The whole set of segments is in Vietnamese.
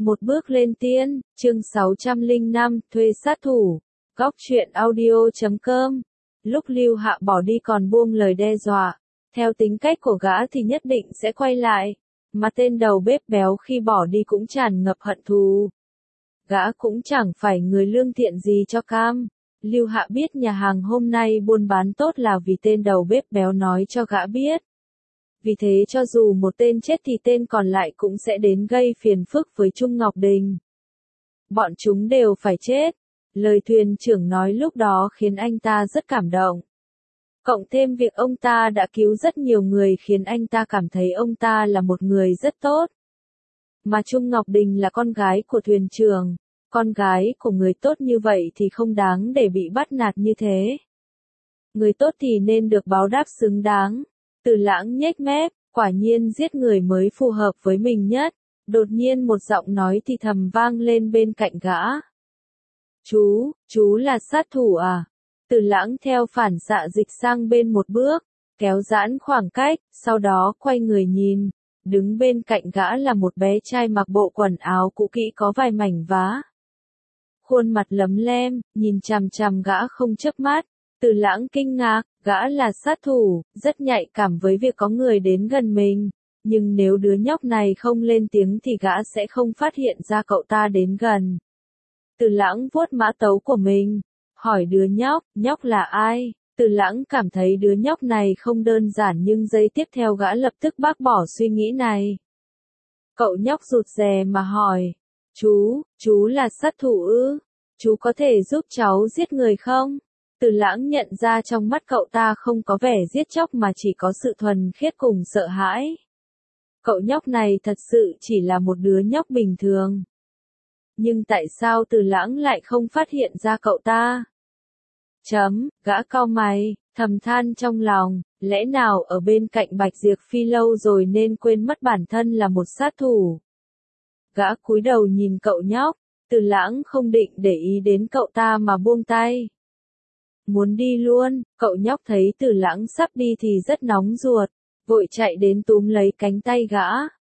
Một bước lên tiên, chương 605, thuê sát thủ. Góc truyện audio.com. Lúc Lưu Hạ bỏ đi còn buông lời đe dọa. Theo tính cách của gã thì nhất định sẽ quay lại. Mà tên đầu bếp béo khi bỏ đi cũng tràn ngập hận thù. Gã cũng chẳng phải người lương thiện gì cho cam. Lưu Hạ biết nhà hàng hôm nay buôn bán tốt là vì tên đầu bếp béo nói cho gã biết. Vì thế cho dù một tên chết thì tên còn lại cũng sẽ đến gây phiền phức với Trung Ngọc Đình. Bọn chúng đều phải chết. Lời thuyền trưởng nói lúc đó khiến anh ta rất cảm động. Cộng thêm việc ông ta đã cứu rất nhiều người khiến anh ta cảm thấy ông ta là một người rất tốt. Mà Trung Ngọc Đình là con gái của thuyền trưởng. Con gái của người tốt như vậy thì không đáng để bị bắt nạt như thế. Người tốt thì nên được báo đáp xứng đáng. Từ Lãng nhếch mép, quả nhiên giết người mới phù hợp với mình nhất. Đột nhiên một giọng nói thì thầm vang lên bên cạnh gã. Chú là sát thủ à? Từ Lãng theo phản xạ dịch sang bên một bước, kéo giãn khoảng cách, sau đó quay người nhìn. Đứng bên cạnh gã là một bé trai mặc bộ quần áo cũ kỹ có vài mảnh vá. Khuôn mặt lấm lem, nhìn chằm chằm gã không chớp mắt. Từ Lãng kinh ngạc, gã là sát thủ, rất nhạy cảm với việc có người đến gần mình. Nhưng nếu đứa nhóc này không lên tiếng thì gã sẽ không phát hiện ra cậu ta đến gần. Từ Lãng vuốt mã tấu của mình, hỏi đứa nhóc là ai? Từ Lãng cảm thấy đứa nhóc này không đơn giản nhưng giây tiếp theo gã lập tức bác bỏ suy nghĩ này. Cậu nhóc rụt rè mà hỏi, chú là sát thủ ư? Chú có thể giúp cháu giết người không? Từ Lãng nhận ra trong mắt cậu ta không có vẻ giết chóc mà chỉ có sự thuần khiết cùng sợ hãi. Cậu nhóc này thật sự chỉ là một đứa nhóc bình thường. Nhưng tại sao Từ Lãng lại không phát hiện ra cậu ta? Gã cau mày, thầm than trong lòng, lẽ nào ở bên cạnh Bạch Diệp Phi lâu rồi nên quên mất bản thân là một sát thủ. Gã cúi đầu nhìn cậu nhóc, Từ Lãng không định để ý đến cậu ta mà buông tay. Muốn đi luôn, cậu nhóc thấy Từ Lãng sắp đi thì rất nóng ruột, vội chạy đến túm lấy cánh tay gã.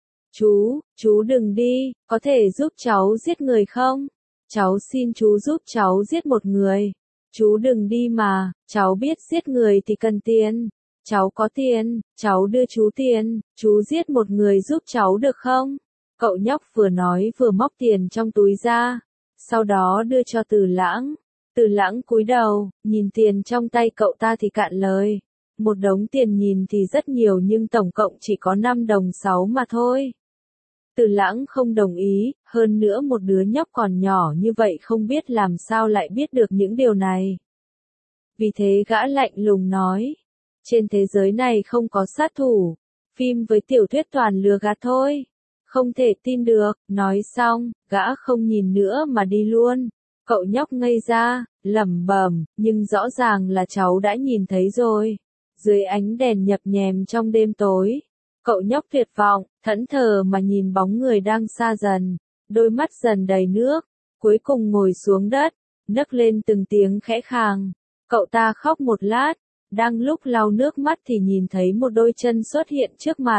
Chú đừng đi, có thể giúp cháu giết người không? Cháu xin chú giúp cháu giết một người. Chú đừng đi mà, cháu biết giết người thì cần tiền. Cháu có tiền, cháu đưa chú tiền, chú giết một người giúp cháu được không? Cậu nhóc vừa nói vừa móc tiền trong túi ra, sau đó đưa cho Từ Lãng. Từ Lãng cúi đầu, nhìn tiền trong tay cậu ta thì cạn lời. Một đống tiền nhìn thì rất nhiều nhưng tổng cộng chỉ có 5 đồng 6 mà thôi. Từ Lãng không đồng ý, hơn nữa một đứa nhóc còn nhỏ như vậy không biết làm sao lại biết được những điều này. Vì thế gã lạnh lùng nói, trên thế giới này không có sát thủ, phim với tiểu thuyết toàn lừa gạt thôi. Không thể tin được, nói xong, gã không nhìn nữa mà đi luôn. Cậu nhóc ngây ra, lẩm bẩm, nhưng rõ ràng là cháu đã nhìn thấy rồi. Dưới ánh đèn nhập nhèm trong đêm tối, cậu nhóc tuyệt vọng, thẫn thờ mà nhìn bóng người đang xa dần, đôi mắt dần đầy nước, cuối cùng ngồi xuống đất, nấc lên từng tiếng khẽ khàng. Cậu ta khóc một lát, đang lúc lau nước mắt thì nhìn thấy một đôi chân xuất hiện trước mặt.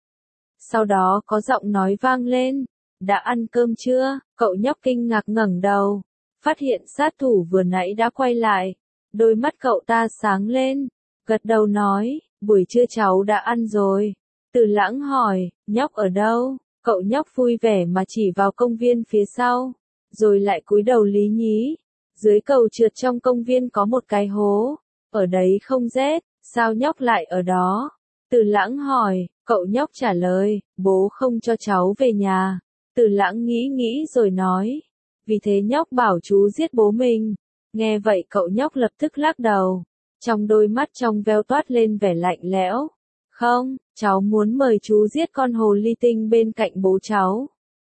Sau đó có giọng nói vang lên, đã ăn cơm chưa? Cậu nhóc kinh ngạc ngẩng đầu, phát hiện sát thủ vừa nãy đã quay lại, đôi mắt cậu ta sáng lên, gật đầu nói, buổi trưa cháu đã ăn rồi. Từ Lãng hỏi, nhóc ở đâu? Cậu nhóc vui vẻ mà chỉ vào công viên phía sau, rồi lại cúi đầu lý nhí. Dưới cầu trượt trong công viên có một cái hố, ở đấy không rét, sao nhóc lại ở đó? Từ Lãng hỏi, cậu nhóc trả lời, bố không cho cháu về nhà. Từ Lãng nghĩ rồi nói, vì thế nhóc bảo chú giết bố mình. Nghe vậy cậu nhóc lập tức lắc đầu, trong đôi mắt trong veo toát lên vẻ lạnh lẽo. Không, cháu muốn mời chú giết con hồ ly tinh bên cạnh bố cháu.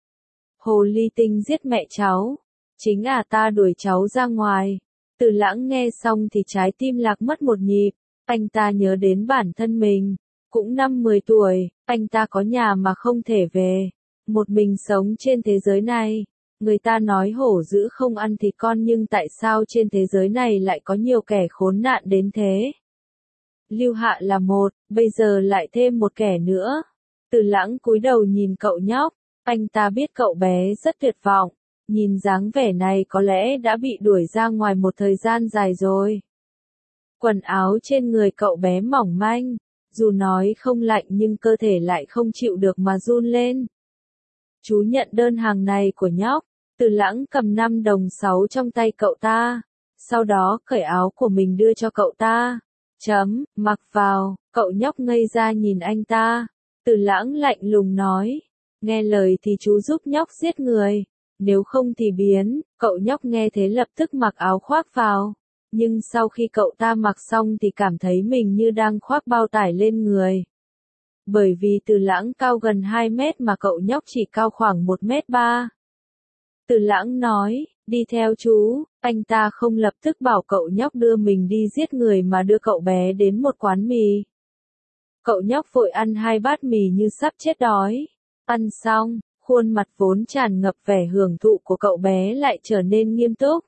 Hồ ly tinh giết mẹ cháu, chính ta đuổi cháu ra ngoài. Từ Lãng nghe xong thì trái tim lạc mất một nhịp, anh ta nhớ đến bản thân mình, cũng 5-10 tuổi, anh ta có nhà mà không thể về, một mình sống trên thế giới này. Người ta nói hổ dữ không ăn thịt con nhưng tại sao trên thế giới này lại có nhiều kẻ khốn nạn đến thế? Lưu Hạ là một, bây giờ lại thêm một kẻ nữa. Từ Lãng cúi đầu nhìn cậu nhóc, Anh ta biết cậu bé rất tuyệt vọng, nhìn dáng vẻ này có lẽ đã bị đuổi ra ngoài một thời gian dài rồi. Quần áo trên người cậu bé mỏng manh, dù nói không lạnh nhưng cơ thể lại không chịu được mà run lên. Chú nhận đơn hàng này của nhóc. Từ Lãng cầm 5 đồng 6 trong tay cậu ta, sau đó cởi áo của mình đưa cho cậu ta. Mặc vào, cậu nhóc ngây ra nhìn anh ta. Từ Lãng lạnh lùng nói, nghe lời thì chú giúp nhóc giết người, nếu không thì biến. Cậu nhóc nghe thế lập tức mặc áo khoác vào, nhưng sau khi cậu ta mặc xong thì cảm thấy mình như đang khoác bao tải lên người. Bởi vì Từ Lãng cao gần 2 mét mà cậu nhóc chỉ cao khoảng 1m3. Từ Lãng nói, đi theo chú. Anh ta không lập tức bảo cậu nhóc đưa mình đi giết người mà đưa cậu bé đến một quán mì. Cậu nhóc vội ăn 2 bát mì như sắp chết đói. Ăn xong, khuôn mặt vốn tràn ngập vẻ hưởng thụ của cậu bé lại trở nên nghiêm túc.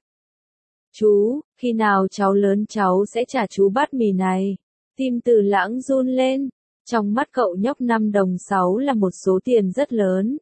Chú, khi nào cháu lớn cháu sẽ trả chú bát mì này. Tim Từ Lãng run lên. Trong mắt cậu nhóc 5 đồng 6 là một số tiền rất lớn.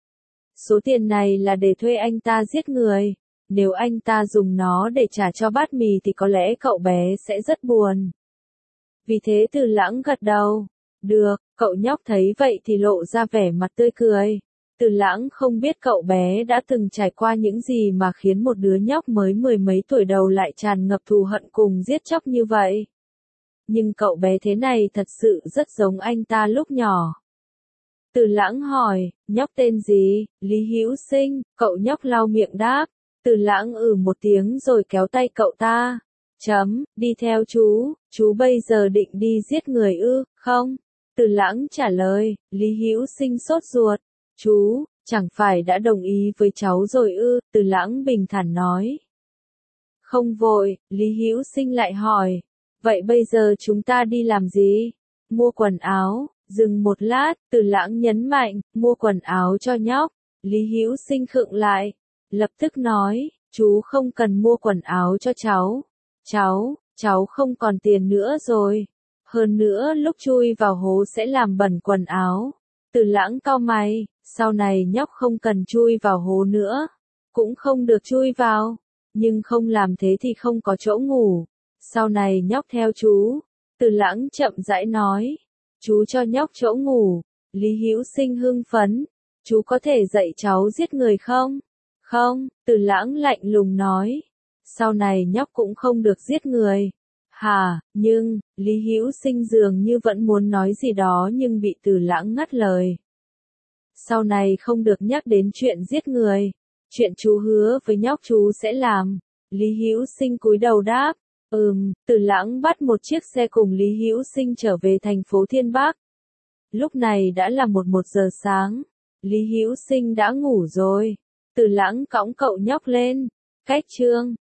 Số tiền này là để thuê anh ta giết người. Nếu anh ta dùng nó để trả cho bát mì thì có lẽ cậu bé sẽ rất buồn. Vì thế Từ Lãng gật đầu. Được, cậu nhóc thấy vậy thì lộ ra vẻ mặt tươi cười. Từ Lãng không biết cậu bé đã từng trải qua những gì mà khiến một đứa nhóc mới 10 mấy tuổi đầu lại tràn ngập thù hận cùng giết chóc như vậy. Nhưng cậu bé thế này thật sự rất giống anh ta lúc nhỏ. Từ Lãng hỏi, nhóc tên gì? Lý Hữu Sinh. Cậu nhóc lau miệng đáp. Từ Lãng một tiếng rồi kéo tay cậu ta. Đi theo chú bây giờ định đi giết người ư? Không. Từ Lãng trả lời. Lý Hữu Sinh sốt ruột. Chú, chẳng phải đã đồng ý với cháu rồi ư? Từ Lãng bình thản nói. Không vội. Lý Hữu Sinh lại hỏi. Vậy bây giờ chúng ta đi làm gì? Mua quần áo. Dừng một lát, Từ Lãng nhấn mạnh, mua quần áo cho nhóc. Lý Hữu Sinh khựng lại, lập tức nói, chú không cần mua quần áo cho cháu. Cháu không còn tiền nữa rồi. Hơn nữa lúc chui vào hố sẽ làm bẩn quần áo. Từ Lãng cau mày, sau này nhóc không cần chui vào hố nữa. Cũng không được chui vào. Nhưng không làm thế thì không có chỗ ngủ. Sau này nhóc theo chú. Từ Lãng chậm rãi nói. Chú cho nhóc chỗ ngủ. Lý Hữu Sinh hưng phấn. Chú có thể dạy cháu giết người không? Không, Từ Lãng lạnh lùng nói. Sau này nhóc cũng không được giết người. Hả, nhưng, Lý Hữu Sinh dường như vẫn muốn nói gì đó nhưng bị Từ Lãng ngắt lời. Sau này không được nhắc đến chuyện giết người. Chuyện chú hứa với nhóc chú sẽ làm. Lý Hữu Sinh cúi đầu đáp. Từ Lãng bắt một chiếc xe cùng Lý Hữu Sinh trở về thành phố Thiên Bắc. Lúc này đã là 1 giờ sáng. Lý Hữu Sinh đã ngủ rồi. Từ Lãng cõng cậu nhóc lên. Cách chương